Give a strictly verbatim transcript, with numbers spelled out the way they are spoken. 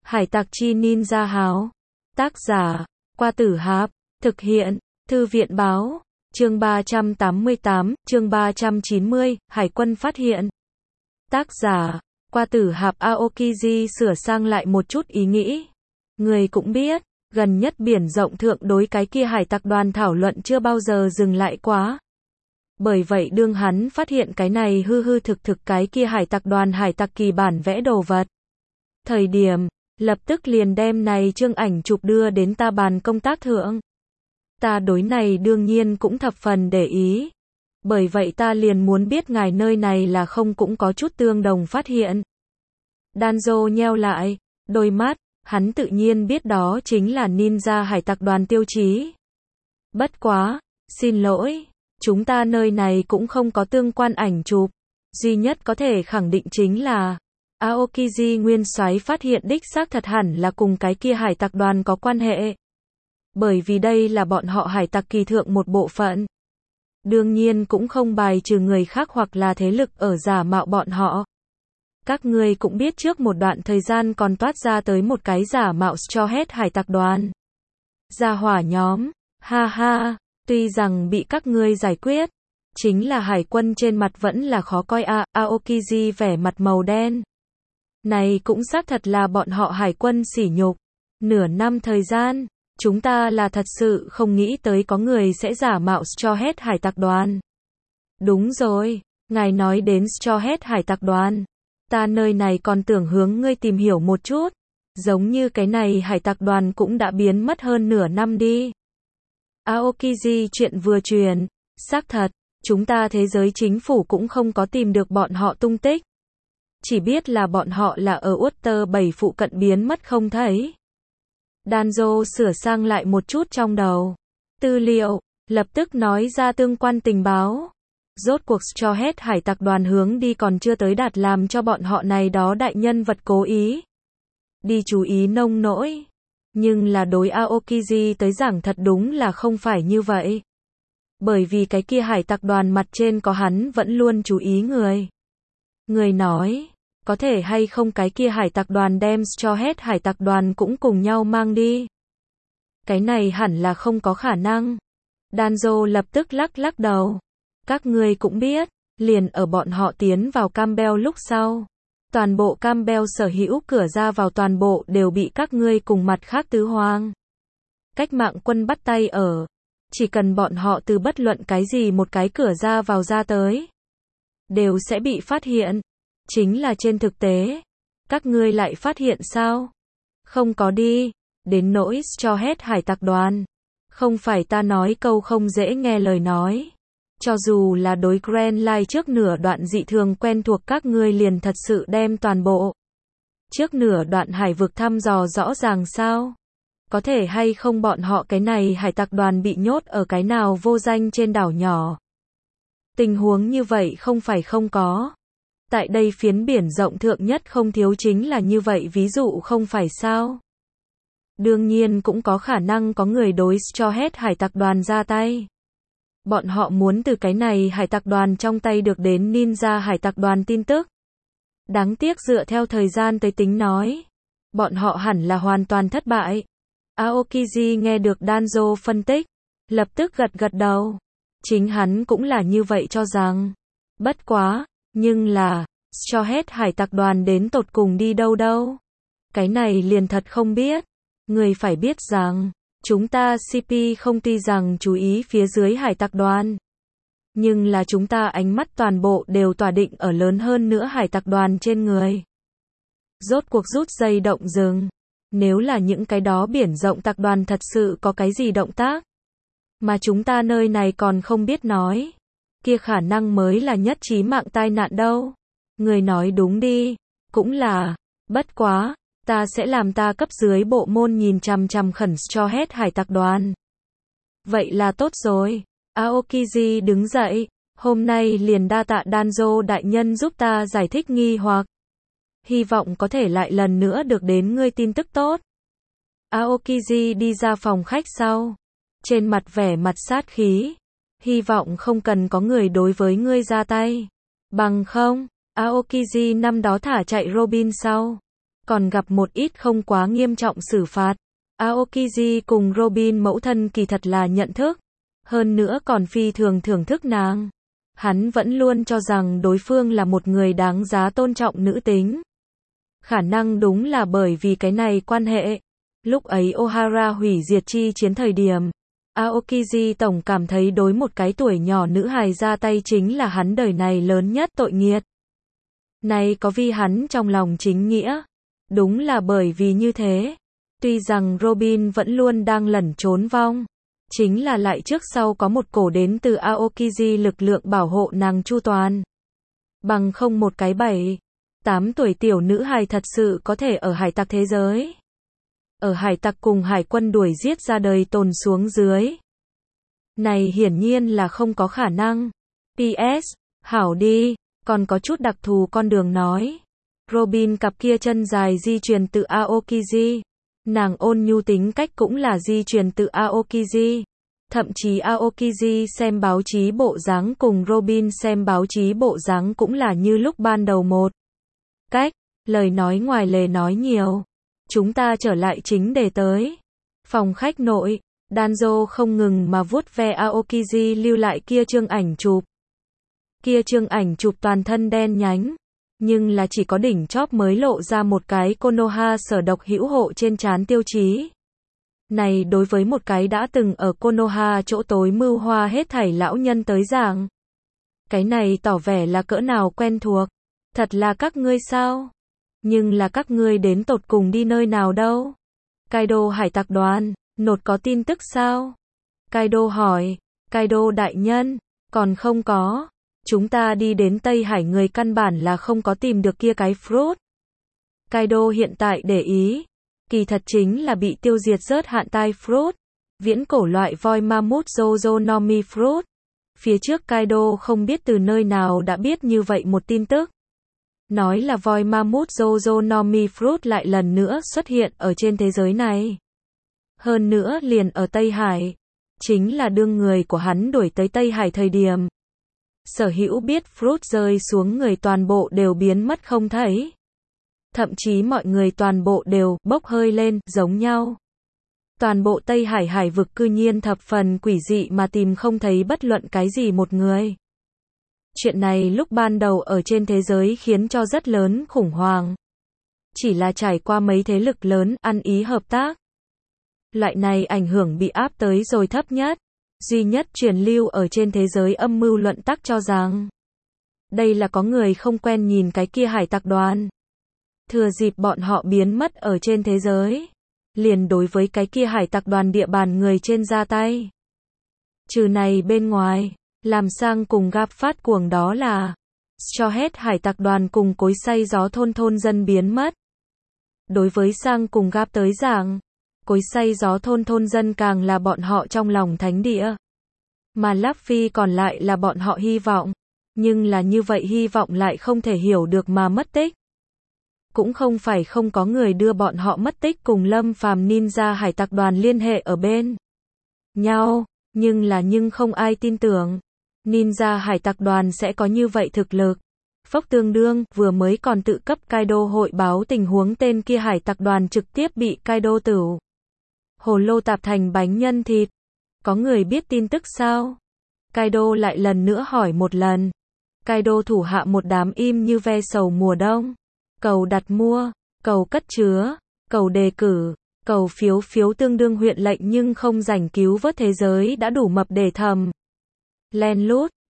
Hải tặc chi ninja háo. Tác giả, Qua Tử Hạp. Thực hiện, Thư viện báo. Chương ba trăm tám mươi tám, chương ba trăm chín mươi, Hải quân phát hiện. Tác giả, Qua Tử Hạp. Aokiji sửa sang lại một chút ý nghĩ. Người cũng biết, gần nhất biển rộng thượng đối cái kia hải tặc đoàn thảo luận chưa bao giờ dừng lại quá. Bởi vậy đương hắn phát hiện cái này hư hư thực thực cái kia hải tặc đoàn hải tặc kỳ bản vẽ đồ vật. Thời điểm, lập tức liền đem này chương ảnh chụp đưa đến ta bàn công tác thượng. Ta đối này đương nhiên cũng thập phần để ý. Bởi vậy ta liền muốn biết ngài nơi này là không cũng có chút tương đồng phát hiện. Danzo nheo lại, đôi mắt, hắn tự nhiên biết đó chính là ninja hải tặc đoàn tiêu chí. Bất quá, xin lỗi, chúng ta nơi này cũng không có tương quan ảnh chụp. Duy nhất có thể khẳng định chính là Aokiji nguyên soái phát hiện đích xác thật hẳn là cùng cái kia hải tặc đoàn có quan hệ. Bởi vì đây là bọn họ hải tặc kỳ thượng một bộ phận. Đương nhiên cũng không bài trừ người khác hoặc là thế lực ở giả mạo bọn họ. Các ngươi cũng biết trước một đoạn thời gian còn toát ra tới một cái giả mạo cho hết hải tặc đoàn. Gia hỏa nhóm, ha ha, tuy rằng bị các ngươi giải quyết, chính là hải quân trên mặt vẫn là khó coi a. À, Aokiji vẻ mặt màu đen. Này cũng xác thật là bọn họ hải quân sỉ nhục. Nửa năm thời gian, chúng ta là thật sự không nghĩ tới có người sẽ giả mạo cho hết hải tặc đoàn. Đúng rồi, ngài nói đến cho hết hải tặc đoàn. Ta nơi này còn tưởng hướng ngươi tìm hiểu một chút. Giống như cái này hải tặc đoàn cũng đã biến mất hơn nửa năm đi. Aokiji chuyện vừa truyền, xác thật, chúng ta thế giới chính phủ cũng không có tìm được bọn họ tung tích. Chỉ biết là bọn họ là ở Water bảy phụ cận biến mất không thấy. Danzo sửa sang lại một chút trong đầu. Tư liệu, lập tức nói ra tương quan tình báo. Rốt cuộc cho hết hải tặc đoàn hướng đi còn chưa tới đạt làm cho bọn họ này đó đại nhân vật cố ý. Đi chú ý nông nỗi. Nhưng là đối Aokiji tới giảng thật đúng là không phải như vậy. Bởi vì cái kia hải tặc đoàn mặt trên có hắn vẫn luôn chú ý người. Người nói, có thể hay không cái kia hải tặc đoàn đem cho hết hải tặc đoàn cũng cùng nhau mang đi. Cái này hẳn là không có khả năng. Danzo lập tức lắc lắc đầu. Các ngươi cũng biết, liền ở bọn họ tiến vào Campbell lúc sau. Toàn bộ Campbell sở hữu cửa ra vào toàn bộ đều bị các ngươi cùng mặt khác tứ hoang. Cách mạng quân bắt tay ở. Chỉ cần bọn họ từ bất luận cái gì một cái cửa ra vào ra tới. Đều sẽ bị phát hiện. Chính là trên thực tế. Các ngươi lại phát hiện sao? Không có đi. Đến nỗi cho hết hải tặc đoàn. Không phải ta nói câu không dễ nghe lời nói. Cho dù là đối Grand Line trước nửa đoạn dị thường quen thuộc các ngươi liền thật sự đem toàn bộ. Trước nửa đoạn hải vực thăm dò rõ ràng sao? Có thể hay không bọn họ cái này hải tặc đoàn bị nhốt ở cái nào vô danh trên đảo nhỏ? Tình huống như vậy không phải không có. Tại đây phiến biển rộng thượng nhất không thiếu chính là như vậy ví dụ không phải sao? Đương nhiên cũng có khả năng có người đối cho hết hải tặc đoàn ra tay. Bọn họ muốn từ cái này hải tặc đoàn trong tay được đến ninja hải tặc đoàn tin tức. Đáng tiếc dựa theo thời gian tới tính nói. Bọn họ hẳn là hoàn toàn thất bại. Aokiji nghe được Danzo phân tích. Lập tức gật gật đầu. Chính hắn cũng là như vậy cho rằng. Bất quá, nhưng là, cho hết hải tặc đoàn đến tột cùng đi đâu đâu. Cái này liền thật không biết. Người phải biết rằng. Chúng ta xê pê không tuy rằng chú ý phía dưới hải tặc đoàn. Nhưng là chúng ta ánh mắt toàn bộ đều tỏa định ở lớn hơn nữa hải tặc đoàn trên người. Rốt cuộc rút dây động rừng. Nếu là những cái đó biển rộng tặc đoàn thật sự có cái gì động tác. Mà chúng ta nơi này còn không biết nói. Kia khả năng mới là nhất chí mạng tai nạn đâu. Người nói đúng đi. Cũng là. Bất quá. Ta sẽ làm ta cấp dưới bộ môn nhìn chằm chằm khẩn cho hết hải tặc đoàn. Vậy là tốt rồi. Aokiji đứng dậy. Hôm nay liền đa tạ Danzo đại nhân giúp ta giải thích nghi hoặc. Hy vọng có thể lại lần nữa được đến ngươi tin tức tốt. Aokiji đi ra phòng khách sau. Trên mặt vẻ mặt sát khí. Hy vọng không cần có người đối với ngươi ra tay. Bằng không, Aokiji năm đó thả chạy Robin sau. còn gặp một ít không quá nghiêm trọng xử phạt. Aokiji cùng Robin mẫu thân kỳ thật là nhận thức, hơn nữa còn phi thường thưởng thức nàng. Hắn vẫn luôn cho rằng đối phương là một người đáng giá tôn trọng nữ tính. Khả năng đúng là bởi vì cái này quan hệ. Lúc ấy Ohara hủy diệt chi chiến thời điểm, Aokiji tổng cảm thấy đối một cái tuổi nhỏ nữ hài ra tay chính là hắn đời này lớn nhất tội nghiệt. Này có vì hắn trong lòng chính nghĩa. Đúng là bởi vì như thế. Tuy rằng Robin vẫn luôn đang lẩn trốn vong, chính là lại trước sau có một cổ đến từ Aokiji lực lượng bảo hộ nàng chu toàn. Bằng không một cái bảy, tám tuổi tiểu nữ hài thật sự có thể ở hải tặc thế giới. Ở hải tặc cùng hải quân đuổi giết ra đời tồn xuống dưới. Này hiển nhiên là không có khả năng. pê ét, hảo đi, còn có chút đặc thù con đường nói. Robin cặp kia chân dài di truyền từ Aokiji. Nàng ôn nhu tính cách cũng là di truyền từ Aokiji. Thậm chí Aokiji xem báo chí bộ dáng cùng Robin xem báo chí bộ dáng cũng là như lúc ban đầu một cách, lời nói ngoài lề nói nhiều. Chúng ta trở lại chính đề tới. Phòng khách nội, Danzo không ngừng mà vuốt ve Aokiji lưu lại kia chương ảnh chụp. Kia chương ảnh chụp toàn thân đen nhánh, nhưng là chỉ có đỉnh chóp mới lộ ra một cái Konoha sở độc hữu hộ trên trán tiêu chí. Này đối với một cái đã từng ở Konoha chỗ tối mưu hoa hết thảy lão nhân tới giảng. Cái này tỏ vẻ là cỡ nào quen thuộc. Thật là các ngươi sao? Nhưng là các ngươi đến tột cùng đi nơi nào đâu? Kaido hải tặc đoàn, nột có tin tức sao? Kaido hỏi, Kaido đại nhân, còn không có. Chúng ta đi đến Tây Hải người căn bản là không có tìm được kia cái fruit. Kaido hiện tại để ý, kỳ thật chính là bị tiêu diệt rớt hạn tai fruit, viễn cổ loại voi mammoth Jojo Nomi fruit. Phía trước Kaido không biết từ nơi nào đã biết như vậy một tin tức. Nói là voi mammoth Jojo Nomi fruit lại lần nữa xuất hiện ở trên thế giới này. Hơn nữa liền ở Tây Hải, chính là đương người của hắn đuổi tới Tây Hải thời điểm. Sở hữu biết fruit rơi xuống người toàn bộ đều biến mất không thấy. Thậm chí mọi người toàn bộ đều bốc hơi lên, giống nhau. Toàn bộ Tây Hải hải vực cư nhiên thập phần quỷ dị mà tìm không thấy bất luận cái gì một người. Chuyện này lúc ban đầu ở trên thế giới khiến cho rất lớn khủng hoảng. Chỉ là trải qua mấy thế lực lớn ăn ý hợp tác. Loại này ảnh hưởng bị áp tới rồi thấp nhất. Duy nhất truyền lưu ở trên thế giới âm mưu luận tắc cho rằng đây là có người không quen nhìn cái kia hải tặc đoàn. Thừa dịp bọn họ biến mất ở trên thế giới, liền đối với cái kia hải tặc đoàn địa bàn người trên ra tay. Trừ này bên ngoài, làm sang cùng gáp phát cuồng đó là cho hết hải tặc đoàn cùng cối xay gió thôn thôn dân biến mất. Đối với sang cùng gáp tới giảng, cối xay gió thôn thôn dân càng là bọn họ trong lòng thánh địa. Mà Luffy còn lại là bọn họ hy vọng. Nhưng là như vậy hy vọng lại không thể hiểu được mà mất tích. Cũng không phải không có người đưa bọn họ mất tích cùng Lâm Phàm Ninja hải tặc đoàn liên hệ ở bên nhau. Nhưng là nhưng không ai tin tưởng. Ninja hải tặc đoàn sẽ có như vậy thực lực. Phốc tương đương, vừa mới còn tự cấp Kaido hội báo tình huống tên kia hải tặc đoàn trực tiếp bị Kaido tửu hồ lô tạp thành bánh nhân thịt. Có người biết tin tức sao? Kaido lại lần nữa hỏi một lần. Kaido thủ hạ một đám im như ve sầu mùa đông. Cầu đặt mua, cầu cất chứa, cầu đề cử, cầu phiếu phiếu tương đương huyện lệnh nhưng không rảnh cứu vớt thế giới đã đủ mập để thầm. Len lút,